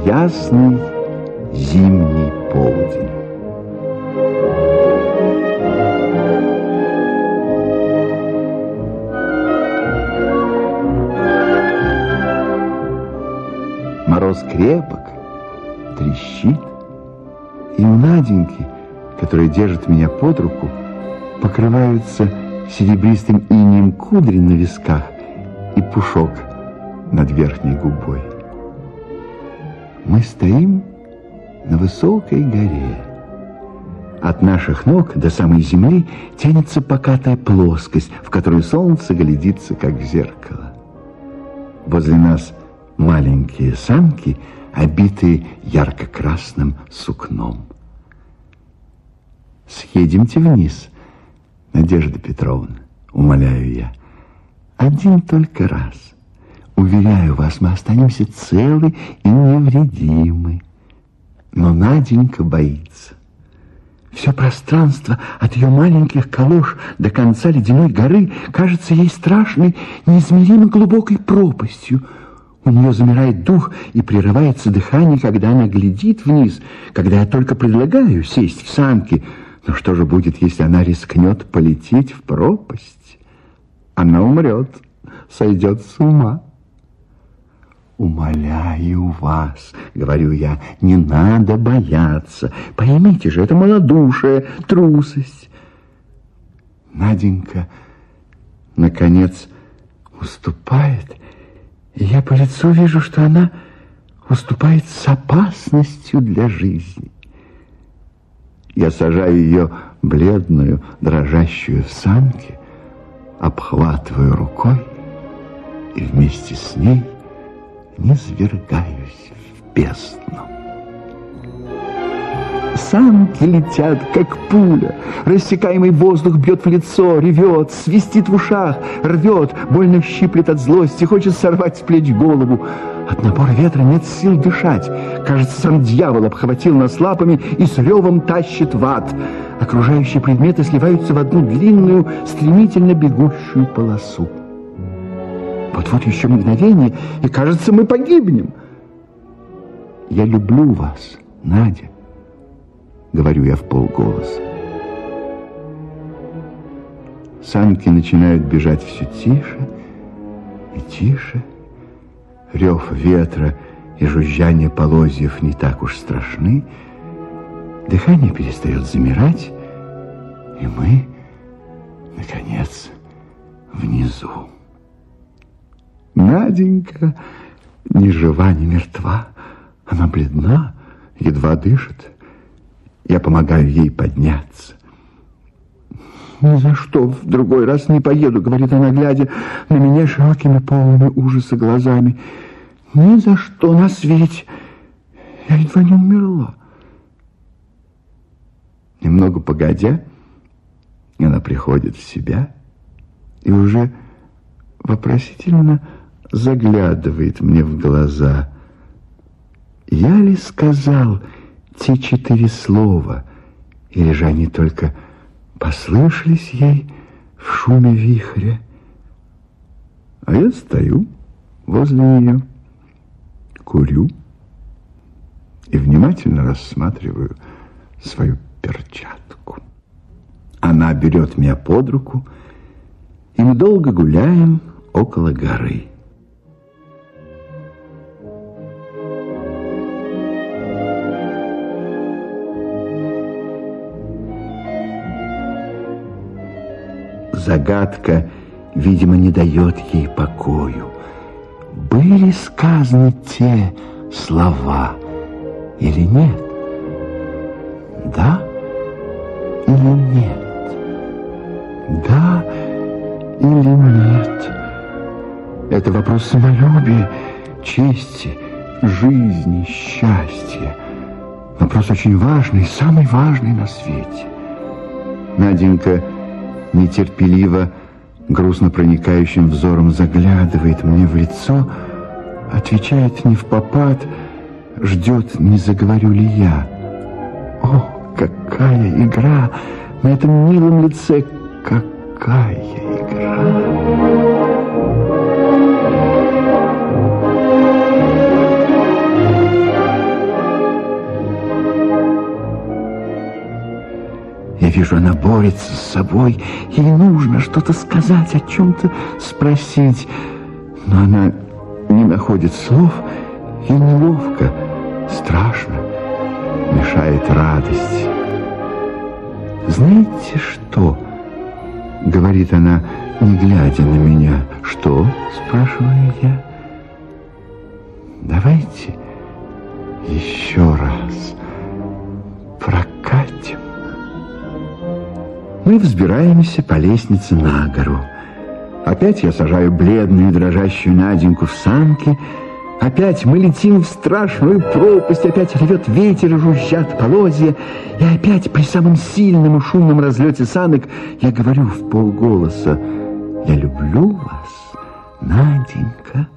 ясный зимний полдень. Мороз крепок, трещит, и у Наденьки, которая держит меня под руку, покрываются серебристым инеем кудри на висках и пушок над верхней губой. Мы стоим на высокой горе. От наших ног до самой земли тянется покатая плоскость, в которую солнце глядится, как в зеркало. Возле нас маленькие санки, обитые ярко-красным сукном. «Съедемте вниз, Надежда Петровна», умоляю я. «Один только раз. Уверяю вас, мы останемся целы и невредимы». Но Наденька боится. Все пространство от ее маленьких колош до конца ледяной горы кажется ей страшной, неизмеримо глубокой пропастью. У нее замирает дух и прерывается дыхание, когда она глядит вниз, когда я только предлагаю сесть в санки. Но что же будет, если она рискнет полететь в пропасть? Она умрет, сойдет с ума. «Умоляю вас, — говорю я, — не надо бояться. Поймите же, это малодушие, трусость». Наденька, наконец, уступает, и я по лицу вижу, что она уступает с опасностью для жизни. Я сажаю ее бледную, дрожащую в санки, обхватываю рукой и вместе с ней низвергаюсь в бездну. Санки летят, как пуля. Рассекаемый воздух бьет в лицо, ревет, свистит в ушах, рвет, больно щиплет от злости, хочет сорвать с плеч голову. От напора ветра нет сил дышать. Кажется, сам дьявол обхватил нас лапами и с ревом тащит в ад. Окружающие предметы сливаются в одну длинную, стремительно бегущую полосу. Вот-вот еще мгновение, и, кажется, мы погибнем. «Я люблю вас, Надя», — говорю я вполголоса. Санки начинают бежать все тише и тише. Рев ветра и жужжание полозьев не так уж страшны. Дыхание перестает замирать, и мы, наконец, внизу. Наденька ни жива, ни мертва. Она бледна, едва дышит. Я помогаю ей подняться. «Ни за что в другой раз не поеду», — говорит она, глядя на меня широкими, полными ужаса глазами. «Ни за что на свете. Я едва не умерла». Немного погодя, она приходит в себя и уже вопросительно заглядывает мне в глаза. Я ли сказал те 4 слова, или же они только послышались ей в шуме вихря? А я стою возле нее, курю и внимательно рассматриваю свою перчатку. Она берет меня под руку, и мы долго гуляем около горы. Загадка, видимо, не дает ей покою. Были сказаны те слова или нет? Да или нет? Да или нет? Это вопрос самолюбия, чести, жизни, счастья. Вопрос очень важный, самый важный на свете. Наденька нетерпеливо, грустно проникающим взором заглядывает мне в лицо, отвечает невпопад, ждет, не заговорю ли я. О, какая игра на этом милом лице, какая игра! Я вижу, она борется с собой. Ей нужно что-то сказать, о чем-то спросить. Но она не находит слов. Ей неловко, страшно, мешает радость. «Знаете что?» — говорит она, не глядя на меня. «Что?» — спрашиваю я. «Давайте еще раз прокатим». Мы взбираемся по лестнице на гору. Опять я сажаю бледную и дрожащую Наденьку в санки. Опять мы летим в страшную пропасть. Опять ревет ветер и жужжат полозья. И опять при самом сильном и шумном разлете санок я говорю в полголоса: «Я люблю вас, Наденька».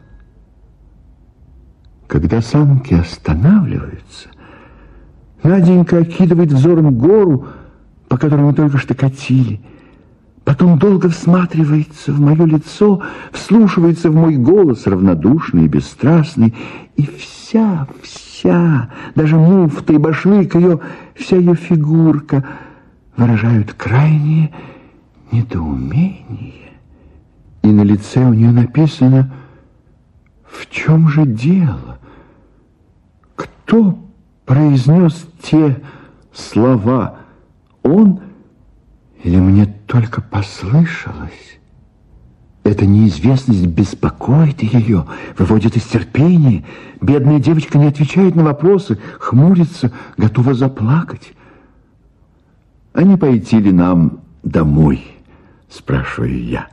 Когда санки останавливаются, Наденька окидывает взором гору, по которой мы только что катили. Потом долго всматривается в мое лицо, вслушивается в мой голос, равнодушный и бесстрастный, и вся, даже муфта и башлык ее, вся ее фигурка выражают крайнее недоумение. И на лице у нее написано: «В чем же дело? Кто произнес те слова? Он или мне только послышалось?» Эта неизвестность беспокоит ее, выводит из терпения. Бедная девочка не отвечает на вопросы, хмурится, готова заплакать. «А не пойти ли нам домой?» — спрашиваю я.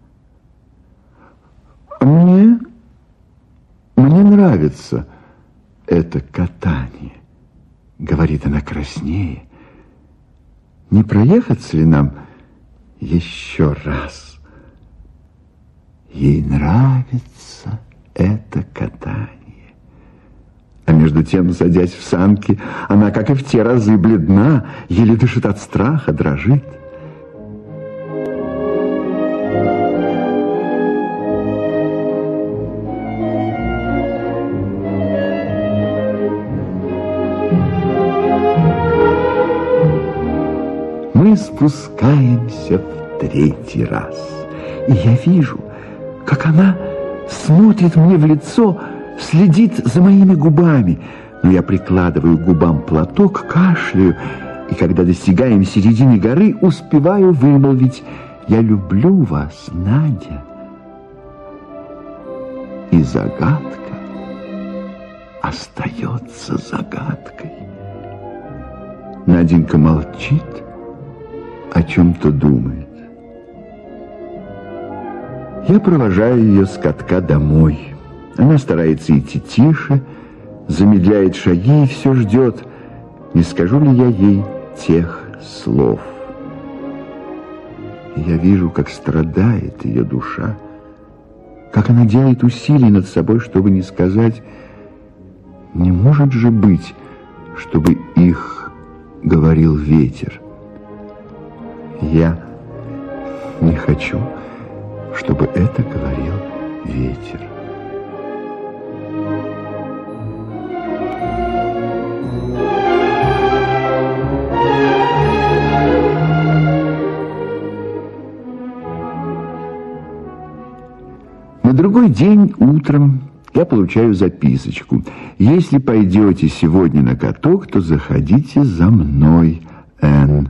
Мне нравится это катание», — говорит она краснее. «Не проехаться ли нам еще раз?» Ей нравится это катание. А между тем, садясь в санки, она, как и в те разы, бледна, еле дышит от страха, дрожит. Мы спускаемся в третий раз, и я вижу, как она смотрит мне в лицо, следит за моими губами. Но я прикладываю к губам платок, кашляю, и когда достигаем середины горы, успеваю вымолвить: «Я люблю вас, Надя». И загадка остается загадкой. Наденька молчит, о чем-то думает. Я провожаю ее с катка домой. Она старается идти тише, замедляет шаги и все ждет, не скажу ли я ей тех слов. И я вижу, как страдает ее душа, как она делает усилия над собой, чтобы не сказать: «Не может же быть, чтобы их говорил ветер». Я не хочу, чтобы это говорил ветер. На другой день утром я получаю записочку: «Если пойдете сегодня на каток, то заходите за мной, Н».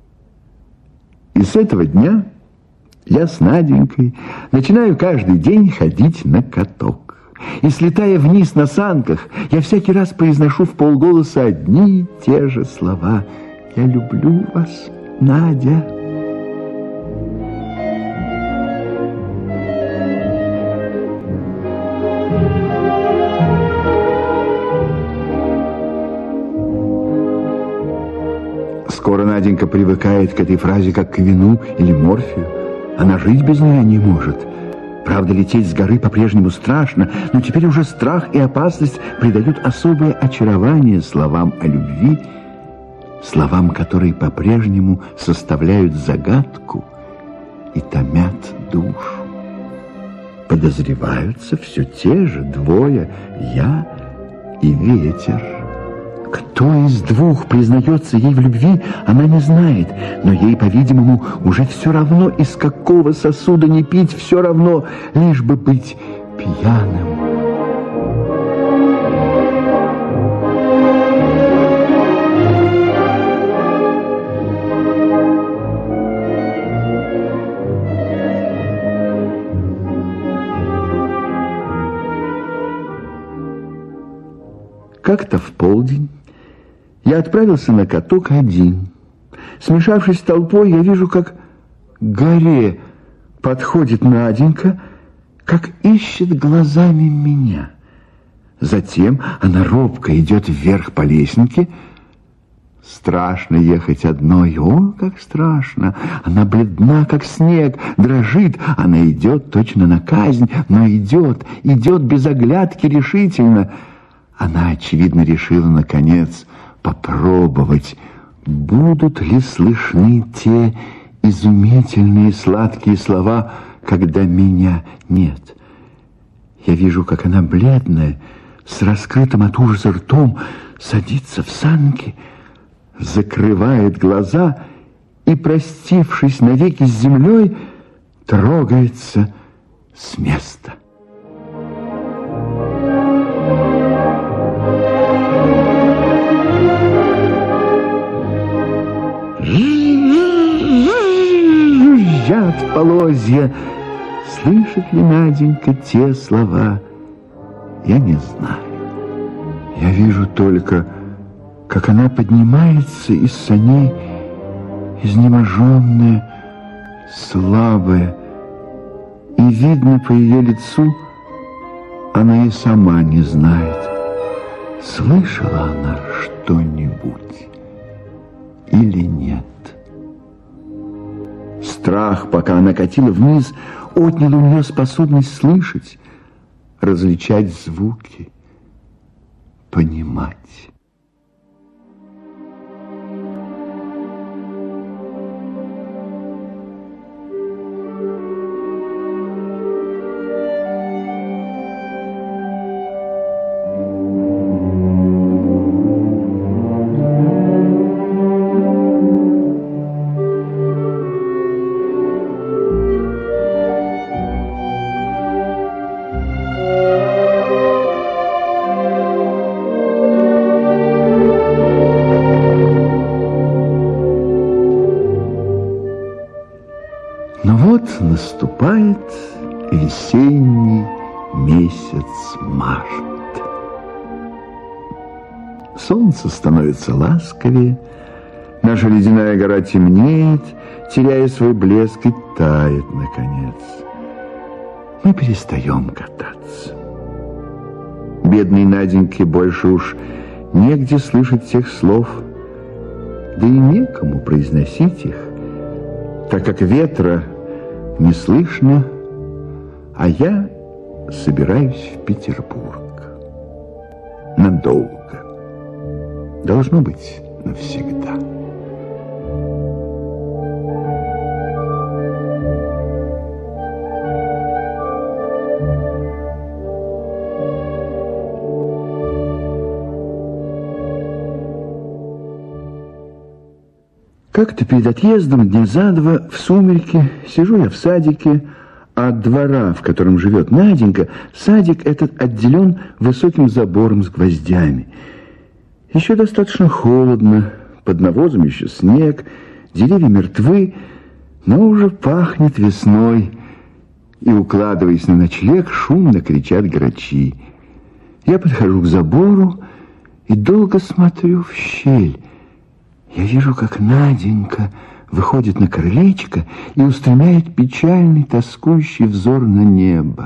И с этого дня я с Наденькой начинаю каждый день ходить на каток. И, слетая вниз на санках, я всякий раз произношу вполголоса одни и те же слова: «Я люблю вас, Надя». Скоро Наденька привыкает к этой фразе как к вину или морфию. Она жить без нее не может. Правда, лететь с горы по-прежнему страшно, но теперь уже страх и опасность придают особое очарование словам о любви, словам, которые по-прежнему составляют загадку и томят душу. Подозреваются все те же двое, я и ветер. Кто из двух признается ей в любви, она не знает, но ей, по-видимому, уже все равно, из какого сосуда не пить, все равно, лишь бы быть пьяным. Как-то в полдень я отправился на каток один. Смешавшись с толпой, я вижу, как к горе подходит Наденька, как ищет глазами меня. Затем она робко идет вверх по лесенке. Страшно ехать одной. О, как страшно! Она бледна, как снег, дрожит. Она идет точно на казнь, но идет без оглядки решительно. Она, очевидно, решила, наконец, попробовать, будут ли слышны те изумительные сладкие слова, когда меня нет. Я вижу, как она бледная, с раскрытым от ужаса ртом, садится в санки, закрывает глаза и, простившись навеки с землей, трогается с места. Жужжат полозья. Слышит ли Наденька те слова? Я не знаю. Я вижу только, как она поднимается из саней, изнеможенная, слабая, и видно по ее лицу, она и сама не знает, слышала она что-нибудь или нет. Страх, пока она катила вниз, отнял у нее способность слышать, различать звуки, понимать. Но вот наступает весенний месяц март. Солнце становится ласковее, наша ледяная гора темнеет, теряя свой блеск, и тает, наконец. Мы перестаем кататься. Бедной Наденьке больше уж негде слышать тех слов, да и некому произносить их, так как ветра не слышно, а я собираюсь в Петербург. Надолго. Должно быть, навсегда. Как-то перед отъездом, дня за два, в сумерки, сижу я в садике, а от двора, в котором живет Наденька, садик этот отделен высоким забором с гвоздями. Еще достаточно холодно, под навозом еще снег, деревья мертвы, но уже пахнет весной, и, укладываясь на ночлег, шумно кричат грачи. Я подхожу к забору и долго смотрю в щель. Я вижу, как Наденька выходит на крылечко и устремляет печальный, тоскующий взор на небо.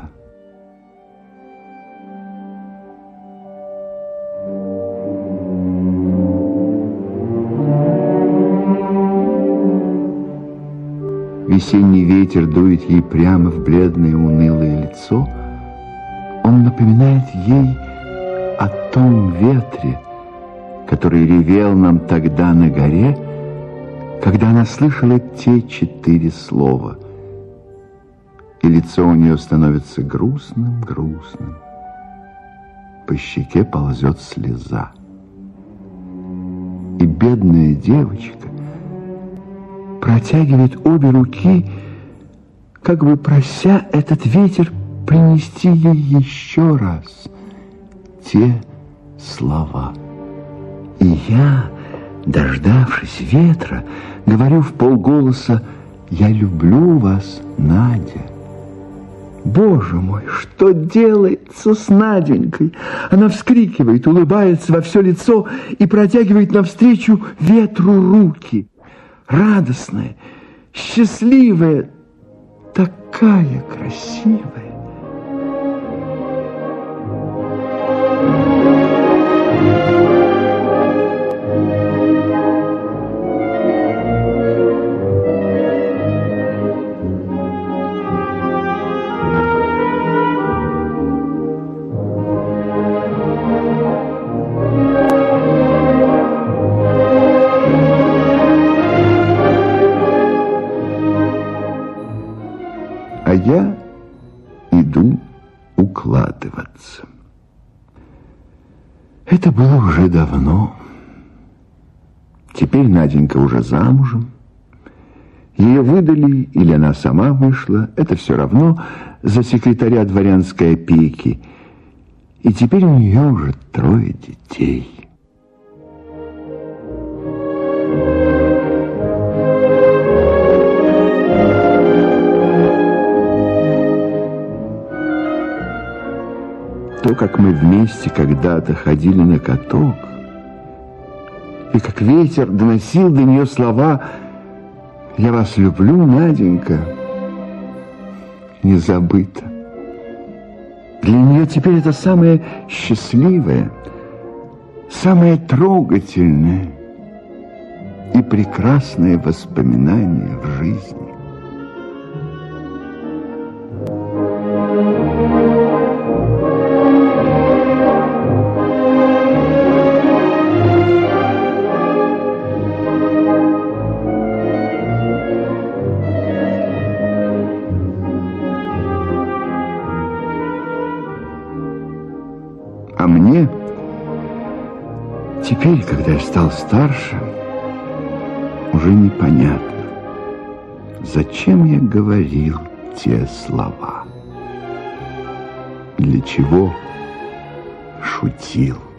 Весенний ветер дует ей прямо в бледное, унылое лицо. Он напоминает ей о том ветре, который ревел нам тогда на горе, когда она слышала те 4 слова. И лицо у нее становится грустным. По щеке ползет слеза. бедная девочка протягивает обе руки, как бы прося этот ветер принести ей еще раз те слова. И я, дождавшись ветра, говорю вполголоса: «Я люблю вас, Надя». Боже мой, что делается с Наденькой? Она вскрикивает, улыбается во все лицо и протягивает навстречу ветру руки. Радостная, счастливая, такая красивая. А я иду укладываться. Это было уже давно. Теперь Наденька уже замужем. Ее выдали, или она сама вышла, это все равно, за секретаря дворянской опеки. И теперь у нее уже 3 детей. То, как мы вместе когда-то ходили на каток, и как ветер доносил до нее слова «Я вас люблю, Наденька», не забыто. Для нее теперь это самое счастливое, самое трогательное и прекрасное воспоминание в жизни. А мне теперь, когда я стал старше, уже непонятно, зачем я говорил те слова, для чего шутил.